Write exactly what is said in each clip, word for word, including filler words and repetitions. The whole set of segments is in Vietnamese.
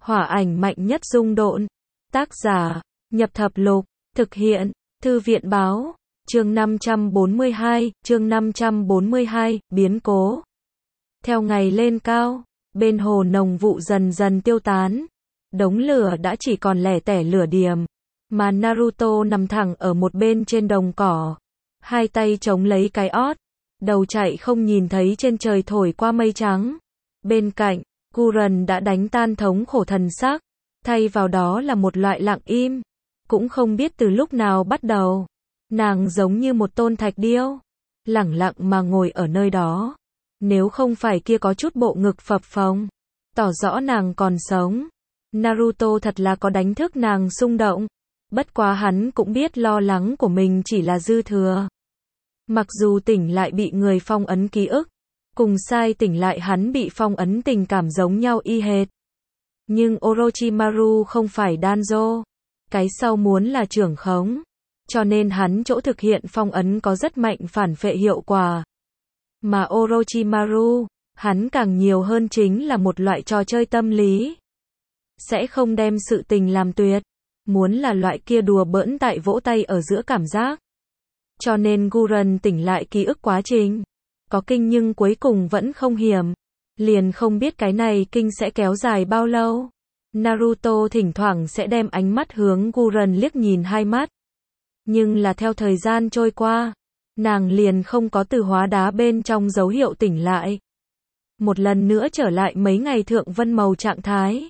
Hỏa ảnh mạnh nhất dung độn. Tác giả, Nhập Thập Lục. Thực hiện, Thư viện báo. Chương năm trăm bốn mươi hai, chương năm trăm bốn mươi hai, biến cố. Theo ngày lên cao, bên hồ nồng vụ dần dần tiêu tán. Đống lửa đã chỉ còn lẻ tẻ lửa điềm. Mà Naruto nằm thẳng ở một bên trên đồng cỏ. Hai tay chống lấy cái ót. Đầu chạy không nhìn thấy trên trời thổi qua mây trắng. Bên cạnh, Guren đã đánh tan thống khổ thần sắc. Thay vào đó là một loại lặng im. Cũng không biết từ lúc nào bắt đầu. Nàng giống như một tôn thạch điêu. Lẳng lặng mà ngồi ở nơi đó. Nếu không phải kia có chút bộ ngực phập phồng. Tỏ rõ nàng còn sống. Naruto thật là có đánh thức nàng xung động. Bất quá hắn cũng biết lo lắng của mình chỉ là dư thừa. Mặc dù tỉnh lại bị người phong ấn ký ức. Cùng sai tỉnh lại hắn bị phong ấn tình cảm giống nhau y hệt. Nhưng Orochimaru không phải Danzo. Cái sau muốn là trưởng khống. Cho nên hắn chỗ thực hiện phong ấn có rất mạnh phản phệ hiệu quả. Mà Orochimaru, hắn càng nhiều hơn chính là một loại trò chơi tâm lý. Sẽ không đem sự tình làm tuyệt. Muốn là loại kia đùa bỡn tại vỗ tay ở giữa cảm giác. Cho nên Guren tỉnh lại ký ức quá trình. Có kinh nhưng cuối cùng vẫn không hiểm. Liền không biết cái này kinh sẽ kéo dài bao lâu. Naruto thỉnh thoảng sẽ đem ánh mắt hướng Guren liếc nhìn hai mắt. Nhưng là theo thời gian trôi qua, nàng liền không có từ hóa đá bên trong dấu hiệu tỉnh lại. Một lần nữa trở lại mấy ngày thượng vân màu trạng thái.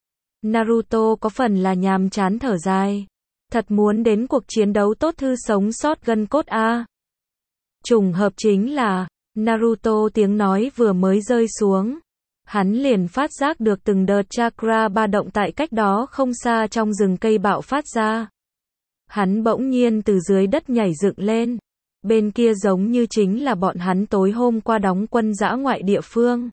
Naruto có phần là nhàm chán thở dài. Thật muốn đến cuộc chiến đấu tốt thư sống sót gân cốt a. Trùng hợp chính là, Naruto tiếng nói vừa mới rơi xuống. Hắn liền phát giác được từng đợt chakra ba động tại cách đó không xa trong rừng cây bạo phát ra. Hắn bỗng nhiên từ dưới đất nhảy dựng lên. Bên kia giống như chính là bọn hắn tối hôm qua đóng quân dã ngoại địa phương.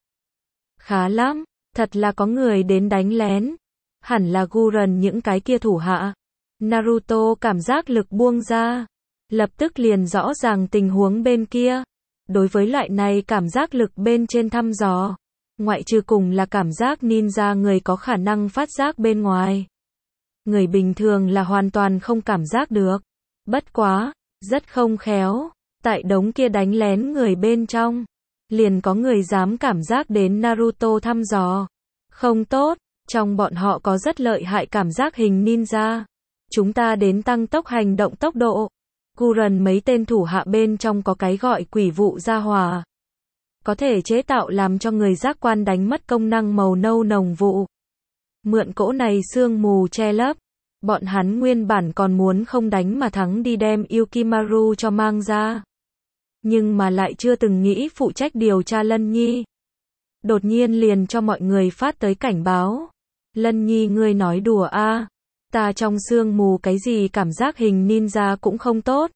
Khá lắm, thật là có người đến đánh lén. Hẳn là Guren những cái kia thủ hạ. Naruto cảm giác lực buông ra. Lập tức liền rõ ràng tình huống bên kia. Đối với loại này cảm giác lực bên trên thăm dò. Ngoại trừ cùng là cảm giác ninja người có khả năng phát giác bên ngoài. Người bình thường là hoàn toàn không cảm giác được. Bất quá, rất không khéo. Tại đống kia đánh lén người bên trong. Liền có người dám cảm giác đến Naruto thăm dò. Không tốt, trong bọn họ có rất lợi hại cảm giác hình ninja. Chúng ta đến tăng tốc hành động tốc độ. Guren mấy tên thủ hạ bên trong có cái gọi quỷ vụ gia hỏa. Có thể chế tạo làm cho người giác quan đánh mất công năng màu nâu nồng vụ. Mượn cỗ này sương mù che lấp. Bọn hắn nguyên bản còn muốn không đánh mà thắng đi đem Yukimaru cho mang ra. Nhưng mà lại chưa từng nghĩ phụ trách điều tra Lân Nhi. Đột nhiên liền cho mọi người phát tới cảnh báo. Lân Nhi ngươi nói đùa a à. Ta trong sương mù cái gì cảm giác hình ninja cũng không tốt.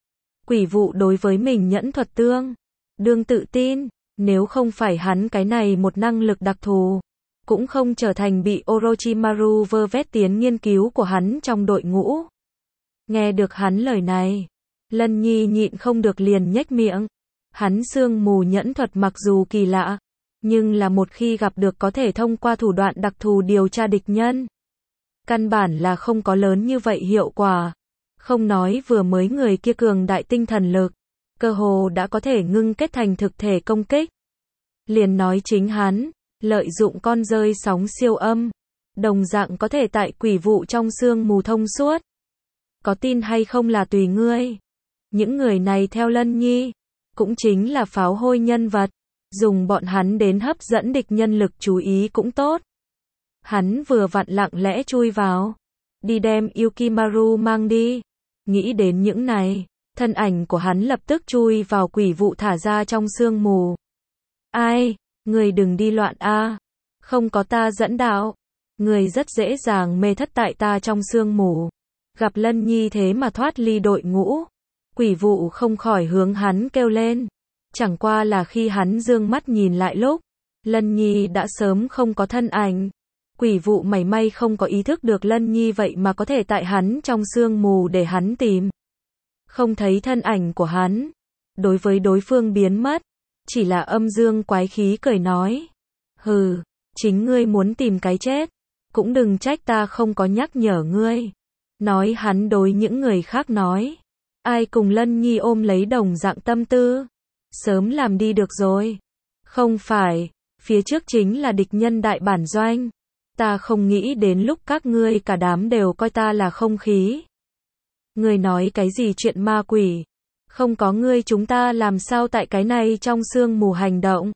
Quỷ vụ đối với mình nhẫn thuật tương. Đương tự tin, nếu không phải hắn cái này một năng lực đặc thù. Cũng không trở thành bị Orochimaru vơ vét tiến nghiên cứu của hắn trong đội ngũ. Nghe được hắn lời này. Lân Nhi nhịn không được liền nhếch miệng. Hắn sương mù nhẫn thuật mặc dù kỳ lạ. Nhưng là một khi gặp được có thể thông qua thủ đoạn đặc thù điều tra địch nhân. Căn bản là không có lớn như vậy hiệu quả. Không nói vừa mới người kia cường đại tinh thần lực. Cơ hồ đã có thể ngưng kết thành thực thể công kích. Liền nói chính hắn, lợi dụng con rơi sóng siêu âm. Đồng dạng có thể tại quỷ vụ trong sương mù thông suốt. Có tin hay không là tùy ngươi. Những người này theo Lân Nhi. Cũng chính là pháo hôi nhân vật. Dùng bọn hắn đến hấp dẫn địch nhân lực chú ý cũng tốt. Hắn vừa vặn lặng lẽ chui vào. Đi đem Yukimaru mang đi. Nghĩ đến những này. Thân ảnh của hắn lập tức chui vào quỷ vụ thả ra trong sương mù. Ai? Người đừng đi loạn a. Không có ta dẫn đạo. Người rất dễ dàng mê thất tại ta trong sương mù. Gặp Lân Nhi thế mà thoát ly đội ngũ. Quỷ vụ không khỏi hướng hắn kêu lên. Chẳng qua là khi hắn dương mắt nhìn lại lúc. Lân Nhi đã sớm không có thân ảnh. Quỷ vụ mảy may không có ý thức được Lân Nhi vậy mà có thể tại hắn trong sương mù để hắn tìm. Không thấy thân ảnh của hắn. Đối với đối phương biến mất. Chỉ là âm dương quái khí cười nói. Hừ, chính ngươi muốn tìm cái chết. cũng đừng trách ta không có nhắc nhở ngươi. Nói hắn đối những người khác nói. Ai cùng Lân Nhi ôm lấy đồng dạng tâm tư. Sớm làm đi được rồi. Không phải, phía trước chính là địch nhân đại bản doanh. Ta không nghĩ đến lúc các ngươi cả đám đều coi ta là không khí. Ngươi nói cái gì chuyện ma quỷ? Không có ngươi chúng ta làm sao tại cái này trong sương mù hành động?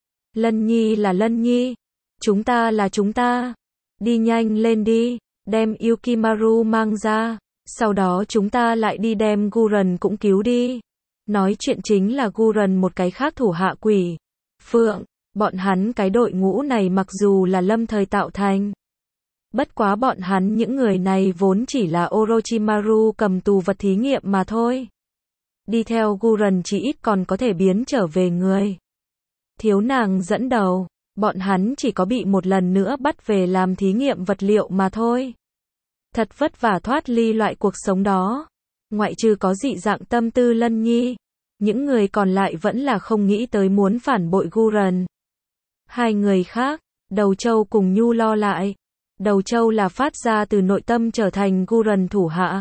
Lân Nhi là Lân Nhi. Chúng ta là chúng ta. Đi nhanh lên đi, đem Yukimaru mang ra. Sau đó chúng ta lại đi đem Guren cũng cứu đi. Nói chuyện chính là Guren một cái khác thủ hạ quỷ. Phượng, bọn hắn cái đội ngũ này mặc dù là lâm thời tạo thành. Bất quá bọn hắn những người này vốn chỉ là Orochimaru cầm tù vật thí nghiệm mà thôi. Đi theo Guren chỉ ít còn có thể biến trở về người. Thiếu nàng dẫn đầu, bọn hắn chỉ có bị một lần nữa bắt về làm thí nghiệm vật liệu mà thôi. Thật vất vả thoát ly loại cuộc sống đó. Ngoại trừ có dị dạng tâm tư Lân Nhi, những người còn lại vẫn là không nghĩ tới muốn phản bội Guren. Hai người khác, Đầu Châu cùng Nhu Lo lại. Đầu Châu là phát ra từ nội tâm trở thành Guren thủ hạ.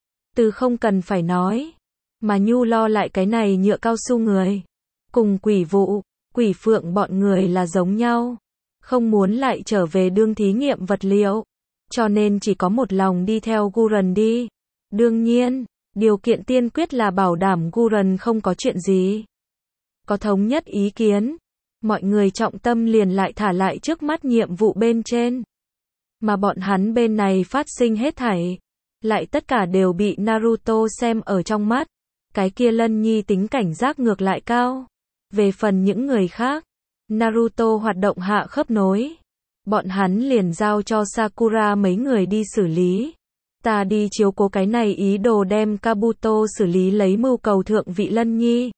Từ không cần phải nói. Mà Nhu Lo lại cái này nhựa cao su người. Cùng Quỷ Vụ, Quỷ Phượng bọn người là giống nhau. Không muốn lại trở về đương thí nghiệm vật liệu. Cho nên chỉ có một lòng đi theo Guren đi. Đương nhiên, điều kiện tiên quyết là bảo đảm Guren không có chuyện gì. Có thống nhất ý kiến. Mọi người trọng tâm liền lại thả lại trước mắt nhiệm vụ bên trên. Mà bọn hắn bên này phát sinh hết thảy. Lại tất cả đều bị Naruto xem ở trong mắt. Cái kia Lân Nhi tính cảnh giác ngược lại cao. Về phần những người khác, Naruto hoạt động hạ khớp nối. Bọn hắn liền giao cho Sakura mấy người đi xử lý. Ta đi chiếu cố cái này ý đồ đem Kabuto xử lý lấy mưu cầu thượng vị Lân Nhi.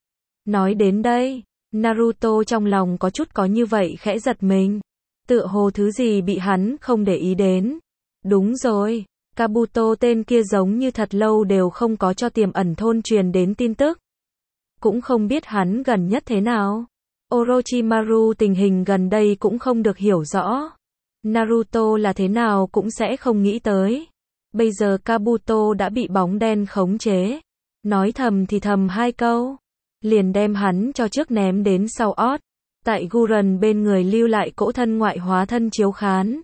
Nói đến đây, Naruto trong lòng có chút có như vậy khẽ giật mình. Tựa hồ thứ gì bị hắn không để ý đến. Đúng rồi, Kabuto tên kia giống như thật lâu đều không có cho tiềm ẩn thôn truyền đến tin tức. Cũng không biết hắn gần nhất thế nào. Orochimaru tình hình gần đây cũng không được hiểu rõ. Naruto là thế nào cũng sẽ không nghĩ tới. Bây giờ Kabuto đã bị bóng đen khống chế. Nói thầm thì thầm hai câu. Liền đem hắn cho trước ném đến sau ót. Tại Guren bên người lưu lại cỗ thân ngoại hóa thân chiếu khán.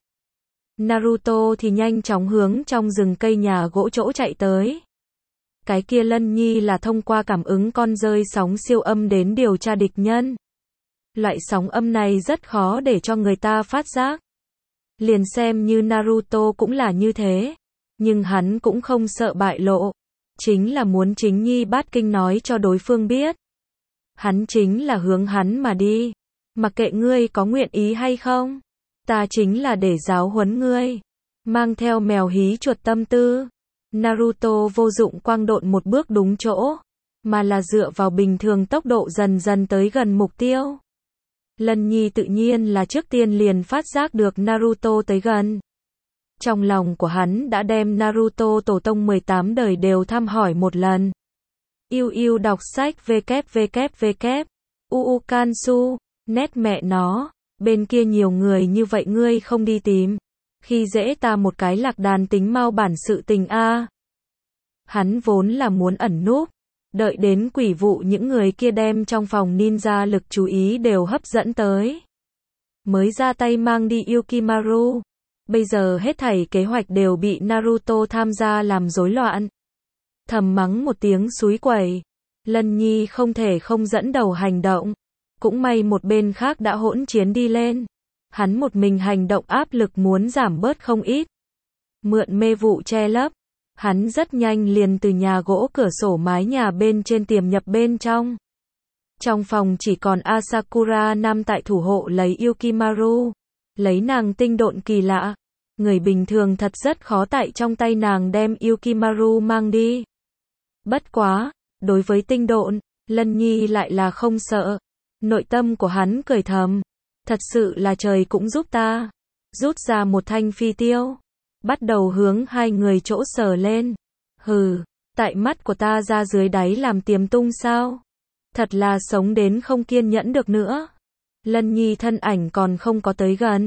Naruto thì nhanh chóng hướng trong rừng cây nhà gỗ chỗ chạy tới. Cái kia Lân Nhi là thông qua cảm ứng con rơi sóng siêu âm đến điều tra địch nhân. Loại sóng âm này rất khó để cho người ta phát giác. Liền xem như Naruto cũng là như thế. Nhưng hắn cũng không sợ bại lộ. Chính là muốn chính nhi bát kinh nói cho đối phương biết. Hắn chính là hướng hắn mà đi. Mặc kệ ngươi có nguyện ý hay không. Ta chính là để giáo huấn ngươi. Mang theo mèo hí chuột tâm tư. Naruto vô dụng quang độn một bước đúng chỗ. Mà là dựa vào bình thường tốc độ dần dần tới gần mục tiêu. Lân Nhi tự nhiên là trước tiên liền phát giác được Naruto tới gần. Trong lòng của hắn đã đem Naruto tổ tông mười tám đời đều thăm hỏi một lần. Yêu yêu đọc sách www. Uu Kansu, nét mẹ nó, bên kia nhiều người như vậy ngươi không đi tìm. Khi dễ ta một cái lạc đàn tính mau bản sự tình a. Hắn vốn là muốn ẩn núp. Đợi đến Quỷ Vụ những người kia đem trong phòng ninja lực chú ý đều hấp dẫn tới. Mới ra tay mang đi Yukimaru. Bây giờ hết thảy kế hoạch đều bị Naruto tham gia làm rối loạn. Thầm mắng một tiếng xúi quẩy. Lân Nhi không thể không dẫn đầu hành động. Cũng may một bên khác đã hỗn chiến đi lên. Hắn một mình hành động áp lực muốn giảm bớt không ít. Mượn mê vụ che lấp. Hắn rất nhanh liền từ nhà gỗ cửa sổ mái nhà bên trên tiềm nhập bên trong. Trong phòng chỉ còn Asakura nằm tại thủ hộ lấy Yukimaru. Lấy nàng tinh độn kỳ lạ. Người bình thường thật rất khó tại trong tay nàng đem Yukimaru mang đi. Bất quá, đối với tinh độn, Lân Nhi lại là không sợ. Nội tâm của hắn cười thầm. Thật sự là trời cũng giúp ta. Rút ra một thanh phi tiêu. Bắt đầu hướng hai người chỗ sờ lên. Hừ, tại mắt của ta ra dưới đáy làm tiềm tung sao? Thật là sống đến không kiên nhẫn được nữa. Lân Nhi thân ảnh còn không có tới gần.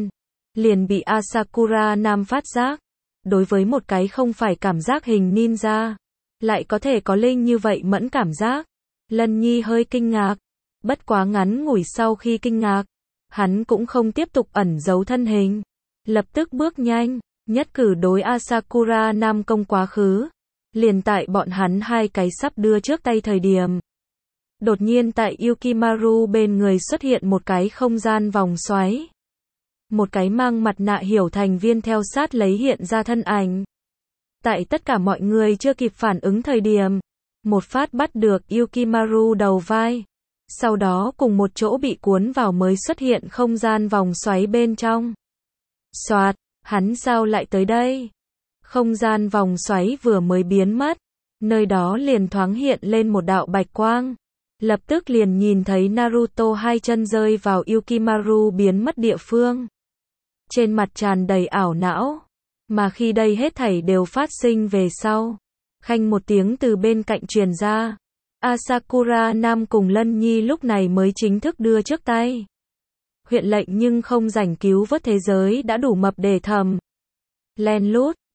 liền bị Asakura Nam phát giác. Đối với một cái không phải cảm giác hình ninja, lại có thể có linh như vậy mẫn cảm giác. Lân Nhi hơi kinh ngạc. Bất quá ngắn ngủi sau khi kinh ngạc, hắn cũng không tiếp tục ẩn giấu thân hình. Lập tức bước nhanh, nhất cử đối Asakura Nam công quá khứ. Liền tại bọn hắn hai cái sắp đưa trước tay thời điểm. Đột nhiên tại Yukimaru bên người xuất hiện một cái không gian vòng xoáy. Một cái mang mặt nạ hiểu thành viên theo sát lấy hiện ra thân ảnh. Tại tất cả mọi người chưa kịp phản ứng thời điểm, một phát bắt được Yukimaru đầu vai. Sau đó cùng một chỗ bị cuốn vào mới xuất hiện không gian vòng xoáy bên trong. Soạt, hắn sao lại tới đây? Không gian vòng xoáy vừa mới biến mất, nơi đó liền thoáng hiện lên một đạo bạch quang. Lập tức liền nhìn thấy Naruto hai chân rơi vào Yukimaru biến mất địa phương. Trên mặt tràn đầy ảo não. Mà khi đây hết thảy đều phát sinh về sau, khanh một tiếng từ bên cạnh truyền ra. Asakura Nam cùng Lân Nhi lúc này mới chính thức đưa trước tay. Huyện lệnh nhưng không rảnh cứu vớt thế giới đã đủ mập để thầm. Len lút,